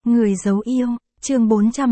Người giấu yêu, chương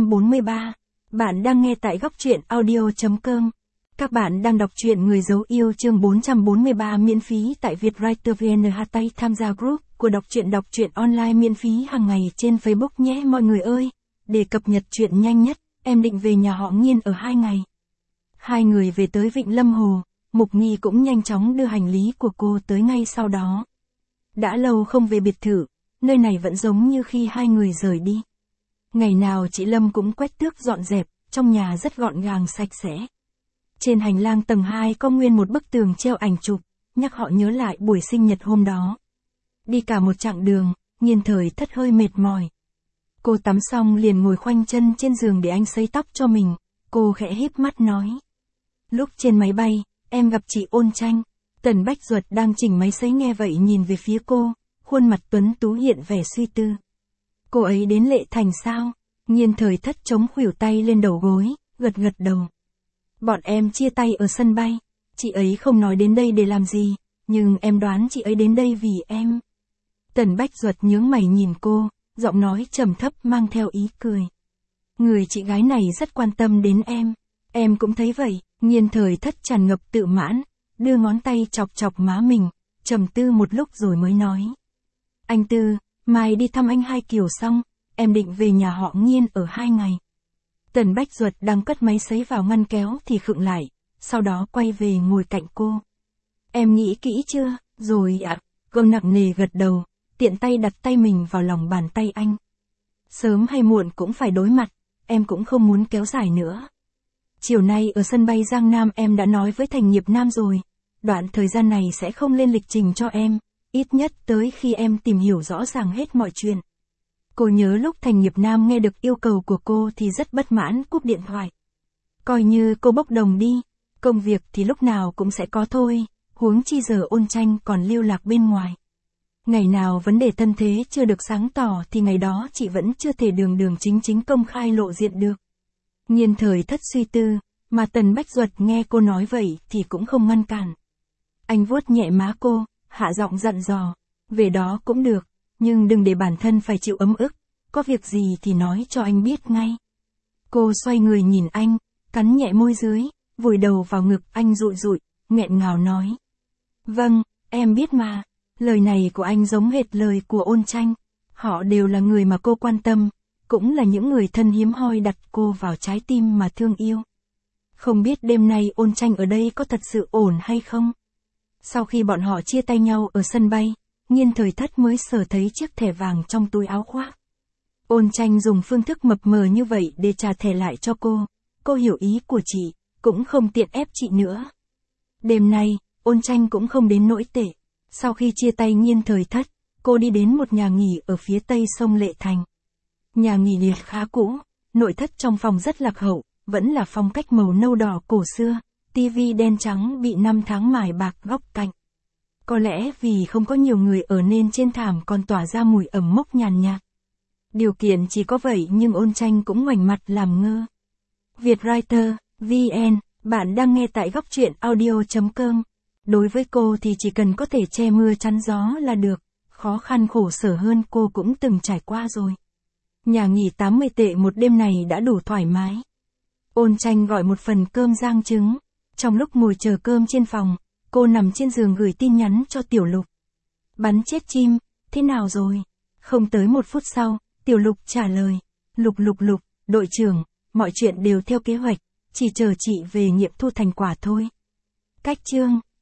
443. Bạn đang nghe tại góc truyện audio.com. Các bạn đang đọc truyện Người giấu yêu chương 443 miễn phí tại Vietwriter VN. Tham gia group của đọc truyện online miễn phí hàng ngày trên Facebook nhé mọi người ơi. Để cập nhật truyện nhanh nhất, em định về nhà họ Nghiên ở 2 ngày. Hai người về tới Vịnh Lâm Hồ, Mục Nghi cũng nhanh chóng đưa hành lý của cô tới ngay sau đó. Đã lâu không về biệt thự, nơi này vẫn giống như khi hai người rời đi. Ngày nào chị Lâm cũng quét tước dọn dẹp, trong nhà rất gọn gàng sạch sẽ. Trên hành lang tầng 2 có nguyên một bức tường treo ảnh chụp, nhắc họ nhớ lại buổi sinh nhật hôm đó. Đi cả một chặng đường, Nghiên Thời Thất hơi mệt mỏi. Cô tắm xong liền ngồi khoanh chân trên giường để anh sấy tóc cho mình, cô khẽ híp mắt nói. Lúc trên máy bay, em gặp chị Ôn Tranh. Tần Bách Duật đang chỉnh máy sấy nghe vậy nhìn về phía cô, khuôn mặt tuấn tú hiện vẻ suy tư. Cô ấy đến Lệ Thành sao? Nghiên Thời Thất chống khuỷu tay lên đầu gối, gật đầu. Bọn em chia tay ở sân bay, chị ấy không nói đến đây để làm gì, nhưng em đoán chị ấy đến đây vì em. Tần Bách Duật nhướng mày nhìn cô, giọng nói trầm thấp mang theo ý cười. Người chị gái này rất quan tâm đến em cũng thấy vậy. Nghiên Thời Thất tràn ngập tự mãn, đưa ngón tay chọc chọc má mình, trầm tư một lúc rồi mới nói. Anh Tư, mai đi thăm anh Hai Kiều xong, em định về nhà họ Nghiên ở 2 ngày. Tần Bách Duật đang cất máy sấy vào ngăn kéo thì khựng lại, sau đó quay về ngồi cạnh cô. Em nghĩ kỹ chưa? Rồi ạ. Cô nặng nề gật đầu, tiện tay đặt tay mình vào lòng bàn tay anh. Sớm hay muộn cũng phải đối mặt, em cũng không muốn kéo dài nữa. Chiều nay ở sân bay Giang Nam em đã nói với Thành Nghiệp Nam rồi, đoạn thời gian này sẽ không lên lịch trình cho em, ít nhất tới khi em tìm hiểu rõ ràng hết mọi chuyện. Cô nhớ lúc Thành Nghiệp Nam nghe được yêu cầu của cô thì rất bất mãn cúp điện thoại. Coi như cô bốc đồng đi, công việc thì lúc nào cũng sẽ có thôi, huống chi giờ Ôn Tranh còn lưu lạc bên ngoài. Ngày nào vấn đề thân thế chưa được sáng tỏ thì ngày đó chị vẫn chưa thể đường chính công khai lộ diện được. Nghiên Thời Thất suy tư, mà Tần Bách Duật nghe cô nói vậy thì cũng không ngăn cản. Anh vuốt nhẹ má cô, hạ giọng dặn dò, về đó cũng được, nhưng đừng để bản thân phải chịu ấm ức, có việc gì thì nói cho anh biết ngay. Cô xoay người nhìn anh, cắn nhẹ môi dưới, vùi đầu vào ngực anh rụi, nghẹn ngào nói. Vâng, em biết mà, lời này của anh giống hệt lời của Ôn Tranh, họ đều là người mà cô quan tâm. Cũng là những người thân hiếm hoi đặt cô vào trái tim mà thương yêu. Không biết đêm nay Ôn Tranh ở đây có thật sự ổn hay không? Sau khi bọn họ chia tay nhau ở sân bay, Nghiên Thời Thất mới sờ thấy chiếc thẻ vàng trong túi áo khoác. Ôn Tranh dùng phương thức mập mờ như vậy để trả thẻ lại cho cô hiểu ý của chị, cũng không tiện ép chị nữa. Đêm nay, Ôn Tranh cũng không đến nỗi tệ. Sau khi chia tay Nghiên Thời Thất, cô đi đến một nhà nghỉ ở phía tây sông Lệ Thành. Nhà nghỉ liệt khá cũ, nội thất trong phòng rất lạc hậu, vẫn là phong cách màu nâu đỏ cổ xưa, tivi đen trắng bị 5 tháng mài bạc góc cạnh. Có lẽ vì không có nhiều người ở nên trên thảm còn tỏa ra mùi ẩm mốc nhàn nhạt. Điều kiện chỉ có vậy nhưng Ôn Tranh cũng ngoảnh mặt làm ngơ. Vietwriter, VN, bạn đang nghe tại góc truyện audio.com. Đối với cô thì chỉ cần có thể che mưa chắn gió là được, khó khăn khổ sở hơn cô cũng từng trải qua rồi. Nhà nghỉ 80 tệ một đêm này đã đủ thoải mái. Ôn Tranh gọi một phần cơm rang trứng. Trong lúc ngồi chờ cơm trên phòng, cô nằm trên giường gửi tin nhắn cho Tiểu Lục. Bắn chết chim, thế nào rồi? Không tới 1 phút sau, Tiểu Lục trả lời. Lục, đội trưởng, mọi chuyện đều theo kế hoạch, chỉ chờ chị về nghiệm thu thành quả thôi. Cách chương.